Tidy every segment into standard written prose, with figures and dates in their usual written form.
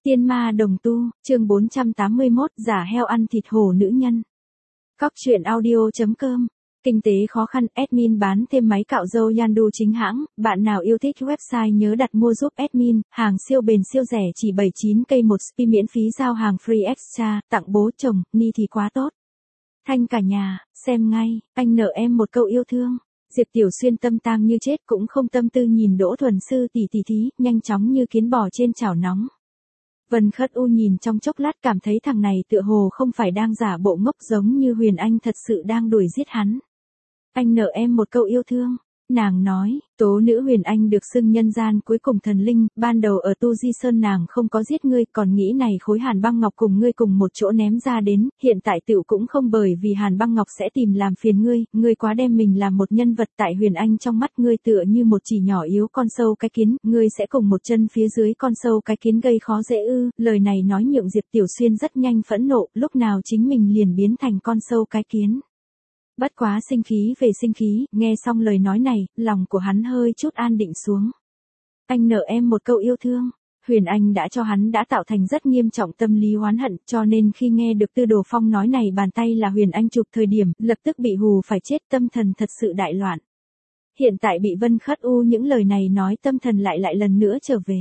Tiên ma đồng tu, chương 481, giả heo ăn thịt hổ nữ nhân. Cóc truyện audio.com. Kinh tế khó khăn, admin bán thêm máy cạo râu Yandu chính hãng, bạn nào yêu thích website nhớ đặt mua giúp admin, hàng siêu bền siêu rẻ chỉ 79k một spi miễn phí giao hàng free extra, tặng bố chồng, ni thì quá tốt. Thanh cả nhà, xem ngay, anh nợ em một câu yêu thương. Diệp Tiểu Xuyên tâm tang như chết cũng không tâm tư nhìn Đỗ Thuần Sư tỷ thí, nhanh chóng như kiến bò trên chảo nóng. Vân Khất U nhìn trong chốc lát cảm thấy thằng này tựa hồ không phải đang giả bộ ngốc giống như Huyền Anh thật sự đang đuổi giết hắn. Anh nợ em một câu yêu thương. Nàng nói, tố nữ Huyền Anh được xưng nhân gian cuối cùng thần linh, ban đầu ở Tu Di Sơn nàng không có giết ngươi, còn nghĩ này khối Hàn Băng Ngọc cùng ngươi cùng một chỗ ném ra đến, hiện tại tựu cũng không bởi vì Hàn Băng Ngọc sẽ tìm làm phiền ngươi quá đem mình làm một nhân vật tại Huyền Anh trong mắt ngươi tựa như một chỉ nhỏ yếu con sâu cái kiến, ngươi sẽ cùng một chân phía dưới con sâu cái kiến gây khó dễ ư, lời này nói nhượng Diệp Tiểu Xuyên rất nhanh phẫn nộ, lúc nào chính mình liền biến thành con sâu cái kiến. Bất quá sinh khí về sinh khí, nghe xong lời nói này, lòng của hắn hơi chút an định xuống. Anh nợ em một câu yêu thương. Huyền Anh đã cho hắn đã tạo thành rất nghiêm trọng tâm lý oán hận, cho nên khi nghe được Tư Đồ Phong nói này bàn tay là Huyền Anh chụp thời điểm, lập tức bị hù phải chết, tâm thần thật sự đại loạn. Hiện tại bị Vân Khất U những lời này nói tâm thần lại lần nữa trở về.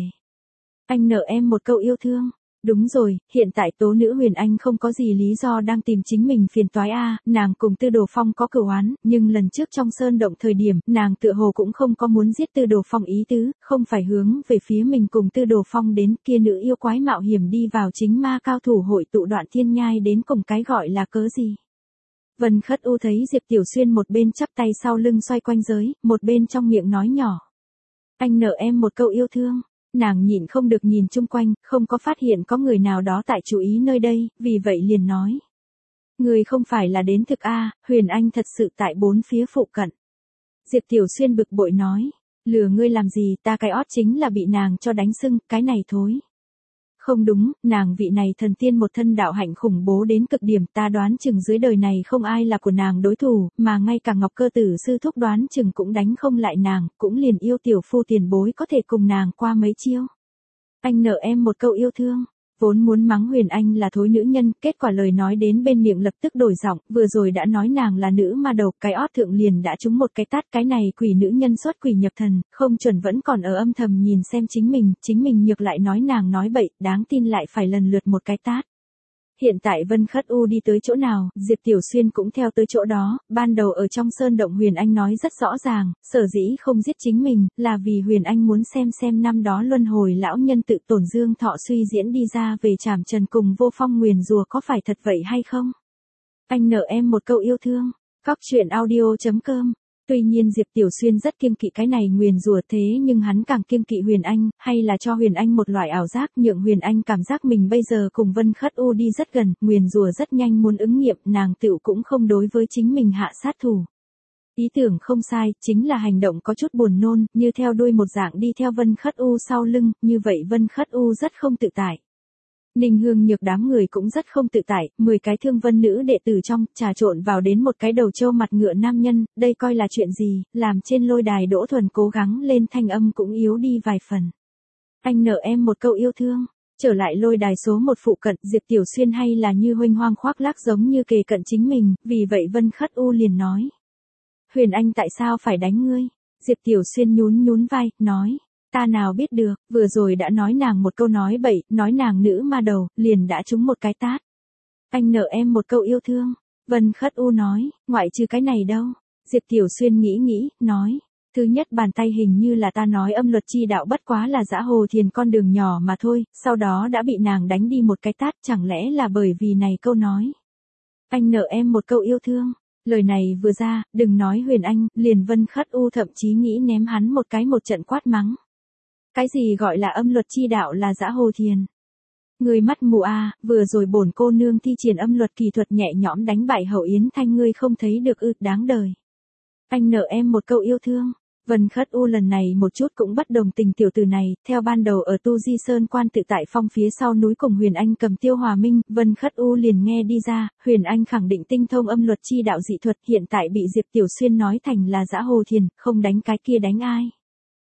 Anh nợ em một câu yêu thương. Đúng rồi, hiện tại tố nữ Huyền Anh không có gì lý do đang tìm chính mình phiền toái nàng cùng Tư Đồ Phong có cửu oán, nhưng lần trước trong sơn động thời điểm, nàng tựa hồ cũng không có muốn giết Tư Đồ Phong ý tứ, không phải hướng về phía mình cùng Tư Đồ Phong đến, kia nữ yêu quái mạo hiểm đi vào chính ma cao thủ hội tụ Đoạn Thiên Nhai đến cùng cái gọi là cớ gì. Vân Khất U thấy Diệp Tiểu Xuyên một bên chắp tay sau lưng xoay quanh giới, một bên trong miệng nói nhỏ. Anh nợ em một câu yêu thương. Nàng nhịn không được nhìn chung quanh, không có phát hiện có người nào đó tại chú ý nơi đây, vì vậy liền nói. Người không phải là đến thực Huyền Anh thật sự tại bốn phía phụ cận. Diệp Tiểu Xuyên bực bội nói, lừa ngươi làm gì, ta cái ót chính là bị nàng cho đánh sưng, cái này thối. Không đúng, nàng vị này thần tiên một thân đạo hạnh khủng bố đến cực điểm, ta đoán chừng dưới đời này không ai là của nàng đối thủ, mà ngay cả Ngọc Cơ Tử sư thúc đoán chừng cũng đánh không lại nàng, cũng liền yêu tiểu phu tiền bối có thể cùng nàng qua mấy chiêu. Anh nợ em một câu yêu thương. Vốn muốn mắng Huyền Anh là thối nữ nhân, kết quả lời nói đến bên miệng lập tức đổi giọng, vừa rồi đã nói nàng là nữ ma đầu, cái ót thượng liền đã trúng một cái tát, cái này quỷ nữ nhân xuất quỷ nhập thần, không chuẩn vẫn còn ở âm thầm nhìn xem chính mình nhược lại nói nàng nói bậy, đáng tin lại phải lần lượt một cái tát. Hiện tại Vân Khất U đi tới chỗ nào, Diệp Tiểu Xuyên cũng theo tới chỗ đó, ban đầu ở trong sơn động Huyền Anh nói rất rõ ràng, sở dĩ không giết chính mình, là vì Huyền Anh muốn xem năm đó luân hồi lão nhân tự tổn dương thọ suy diễn đi ra về trảm trần cùng vô phong nguyền rùa có phải thật vậy hay không? Anh nợ em một câu yêu thương. Cóc truyện audio.com. Tuy nhiên Diệp Tiểu Xuyên rất kiêng kỵ cái này nguyền rủa thế nhưng hắn càng kiêng kỵ Huyền Anh, hay là cho Huyền Anh một loại ảo giác nhượng Huyền Anh cảm giác mình bây giờ cùng Vân Khất U đi rất gần, nguyền rủa rất nhanh muốn ứng nghiệm, nàng tựu cũng không đối với chính mình hạ sát thủ. Ý tưởng không sai, chính là hành động có chút buồn nôn, như theo đuôi một dạng đi theo Vân Khất U sau lưng, như vậy Vân Khất U rất không tự tại. Ninh Hương Nhược đám người cũng rất không tự tại, 10 cái Thương Vân nữ đệ tử trong, trà trộn vào đến một cái đầu trâu mặt ngựa nam nhân, đây coi là chuyện gì, làm trên lôi đài Đỗ Thuần cố gắng lên thanh âm cũng yếu đi vài phần. Anh nợ em một câu yêu thương. Trở lại lôi đài số 1 phụ cận, Diệp Tiểu Xuyên hay là như huênh hoang khoác lác giống như kề cận chính mình, vì vậy Vân Khất U liền nói. Huyền Anh tại sao phải đánh ngươi? Diệp Tiểu Xuyên nhún vai, nói. Ta nào biết được, vừa rồi đã nói nàng một câu nói bậy, nói nàng nữ ma đầu, liền đã trúng một cái tát. Anh nợ em một câu yêu thương. Vân Khất U nói, ngoại trừ cái này đâu. Diệp Tiểu Xuyên nghĩ, nói. Thứ nhất bàn tay hình như là ta nói âm luật chi đạo bất quá là dã hồ thiền con đường nhỏ mà thôi, sau đó đã bị nàng đánh đi một cái tát, chẳng lẽ là bởi vì này câu nói. Anh nợ em một câu yêu thương. Lời này vừa ra, đừng nói Huyền Anh, liền Vân Khất U thậm chí nghĩ ném hắn một trận quát mắng. Cái gì gọi là âm luật chi đạo là dã hồ thiền? Người mắt mù vừa rồi bổn cô nương thi triển âm luật kỳ thuật nhẹ nhõm đánh bại Hậu Yến Thanh ngươi không thấy được đáng đời. Anh nợ em một câu yêu thương. Vân Khất U lần này một chút cũng bất đồng tình tiểu tử này, theo ban đầu ở Tu Di Sơn quan tự tại phong phía sau núi cùng Huyền Anh cầm Tiêu Hòa Minh, Vân Khất U liền nghe đi ra, Huyền Anh khẳng định tinh thông âm luật chi đạo dị thuật, hiện tại bị Diệp Tiểu Xuyên nói thành là dã hồ thiền, không đánh cái kia đánh ai.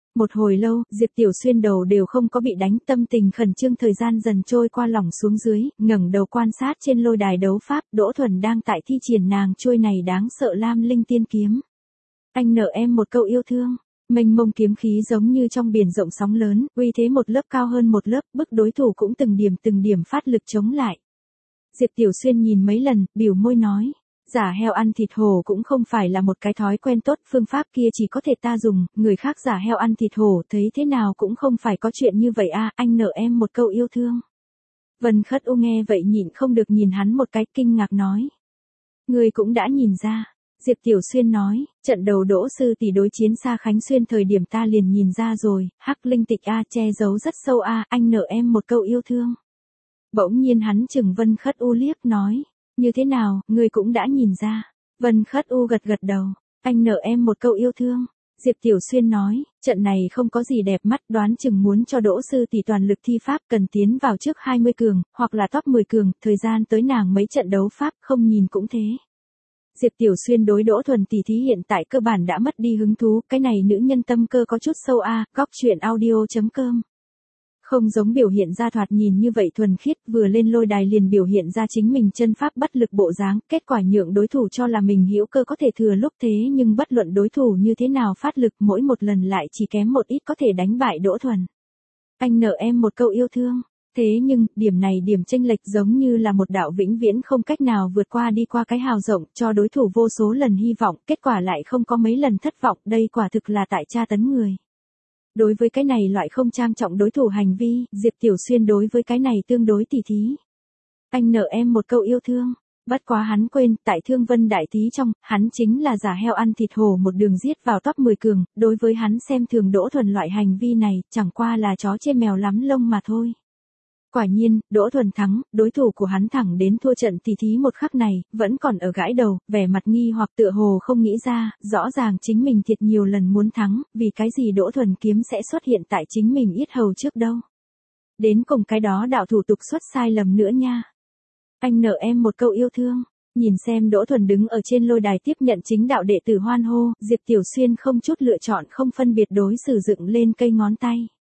Một hồi lâu, Diệp Tiểu Xuyên đầu đều không có bị đánh, tâm tình khẩn trương thời gian dần trôi qua lỏng xuống dưới, ngẩng đầu quan sát trên lôi đài đấu pháp, Đỗ Thuần đang tại thi triển nàng chuôi này đáng sợ Lam Linh Tiên kiếm. Anh nợ em một câu yêu thương. Mênh mông kiếm khí giống như trong biển rộng sóng lớn, uy thế một lớp cao hơn một lớp, bức đối thủ cũng từng điểm phát lực chống lại. Diệp Tiểu Xuyên nhìn mấy lần, biểu môi nói. Giả heo ăn thịt hổ cũng không phải là một cái thói quen tốt, phương pháp kia chỉ có thể ta dùng, người khác giả heo ăn thịt hổ thấy thế nào cũng không phải có chuyện như vậy a, anh nợ em một câu yêu thương. Vân Khất U nghe vậy nhịn không được nhìn hắn một cái, kinh ngạc nói. Người cũng đã nhìn ra. Diệp Tiểu Xuyên nói, trận đầu Đỗ sư tỷ đối chiến Sa Khánh Xuyên thời điểm ta liền nhìn ra rồi, Hắc Linh Tịch a, che giấu rất sâu a, anh nợ em một câu yêu thương. Bỗng nhiên hắn chừng Vân Khất U liếc nói, như thế nào, ngươi cũng đã nhìn ra. Vân Khất U gật gật đầu, anh nợ em một câu yêu thương. Diệp Tiểu Xuyên nói, trận này không có gì đẹp mắt, đoán chừng muốn cho Đỗ sư tỷ toàn lực thi pháp cần tiến vào trước 20 cường, hoặc là top 10 cường, thời gian tới nàng mấy trận đấu pháp không nhìn cũng thế. Diệp Tiểu Xuyên đối Đỗ Thuần tỷ thí hiện tại cơ bản đã mất đi hứng thú, cái này nữ nhân tâm cơ có chút sâu a, góc truyện audio.com. Không giống biểu hiện ra thoạt nhìn như vậy thuần khiết, vừa lên lôi đài liền biểu hiện ra chính mình chân pháp bất lực bộ dáng, kết quả nhượng đối thủ cho là mình hữu cơ có thể thừa lúc thế nhưng bất luận đối thủ như thế nào phát lực mỗi một lần lại chỉ kém một ít có thể đánh bại Đỗ Thuần. Anh nợ em một câu yêu thương. Thế nhưng, điểm này điểm chênh lệch giống như là một đạo vĩnh viễn không cách nào vượt qua đi qua cái hào rộng, cho đối thủ vô số lần hy vọng, kết quả lại không có mấy lần thất vọng, đây quả thực là tại tra tấn người. Đối với cái này loại không trang trọng đối thủ hành vi, Diệp Tiểu Xuyên đối với cái này tương đối tỉ thí. Anh nợ em một câu yêu thương. Bất quá hắn quên, tại Thương Vân đại thí trong, hắn chính là giả heo ăn thịt hổ một đường giết vào top 10 cường, đối với hắn xem thường Đỗ Thuần loại hành vi này, chẳng qua là chó chê mèo lắm lông mà thôi. Quả nhiên, Đỗ Thuần thắng, đối thủ của hắn thẳng đến thua trận tỉ thí một khắc này, vẫn còn ở gãi đầu, vẻ mặt nghi hoặc tựa hồ không nghĩ ra, rõ ràng chính mình thiệt nhiều lần muốn thắng, vì cái gì Đỗ Thuần kiếm sẽ xuất hiện tại chính mình yết hầu trước đâu. Đến cùng cái đó đạo thủ tục xuất sai lầm nữa nha. Anh nợ em một câu yêu thương. Nhìn xem Đỗ Thuần đứng ở trên lôi đài tiếp nhận chính đạo đệ tử hoan hô, Diệp Tiểu Xuyên không chút lựa chọn không phân biệt đối xử dựng lên cây ngón tay.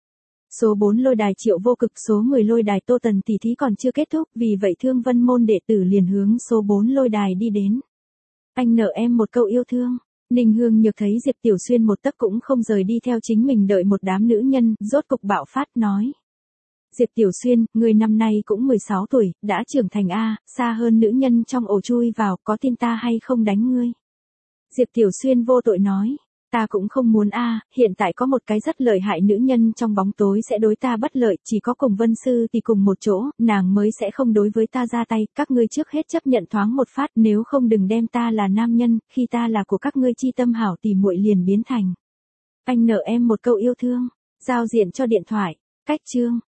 Số 4 lôi đài Triệu Vô Cực, số 10 lôi đài Tô Tần tỷ thí còn chưa kết thúc, vì vậy Thương Vân môn đệ tử liền hướng số 4 lôi đài đi đến. Anh nợ em một câu yêu thương. Ninh Hương Nhược thấy Diệp Tiểu Xuyên một tấc cũng không rời đi theo chính mình đợi một đám nữ nhân, rốt cục bạo phát nói. Diệp Tiểu Xuyên, người năm nay cũng 16 tuổi, đã trưởng thành a, xa hơn nữ nhân trong ổ chui vào, có tin ta hay không đánh ngươi? Diệp Tiểu Xuyên vô tội nói. Ta cũng không muốn a, hiện tại có một cái rất lợi hại nữ nhân trong bóng tối sẽ đối ta bất lợi, chỉ có cùng Vân Sư thì cùng một chỗ, nàng mới sẽ không đối với ta ra tay, các ngươi trước hết chấp nhận thoáng một phát, nếu không đừng đem ta là nam nhân, khi ta là của các ngươi chi tâm hảo thì muội liền biến thành. Anh nợ em một câu yêu thương, giao diện cho điện thoại, cách chương.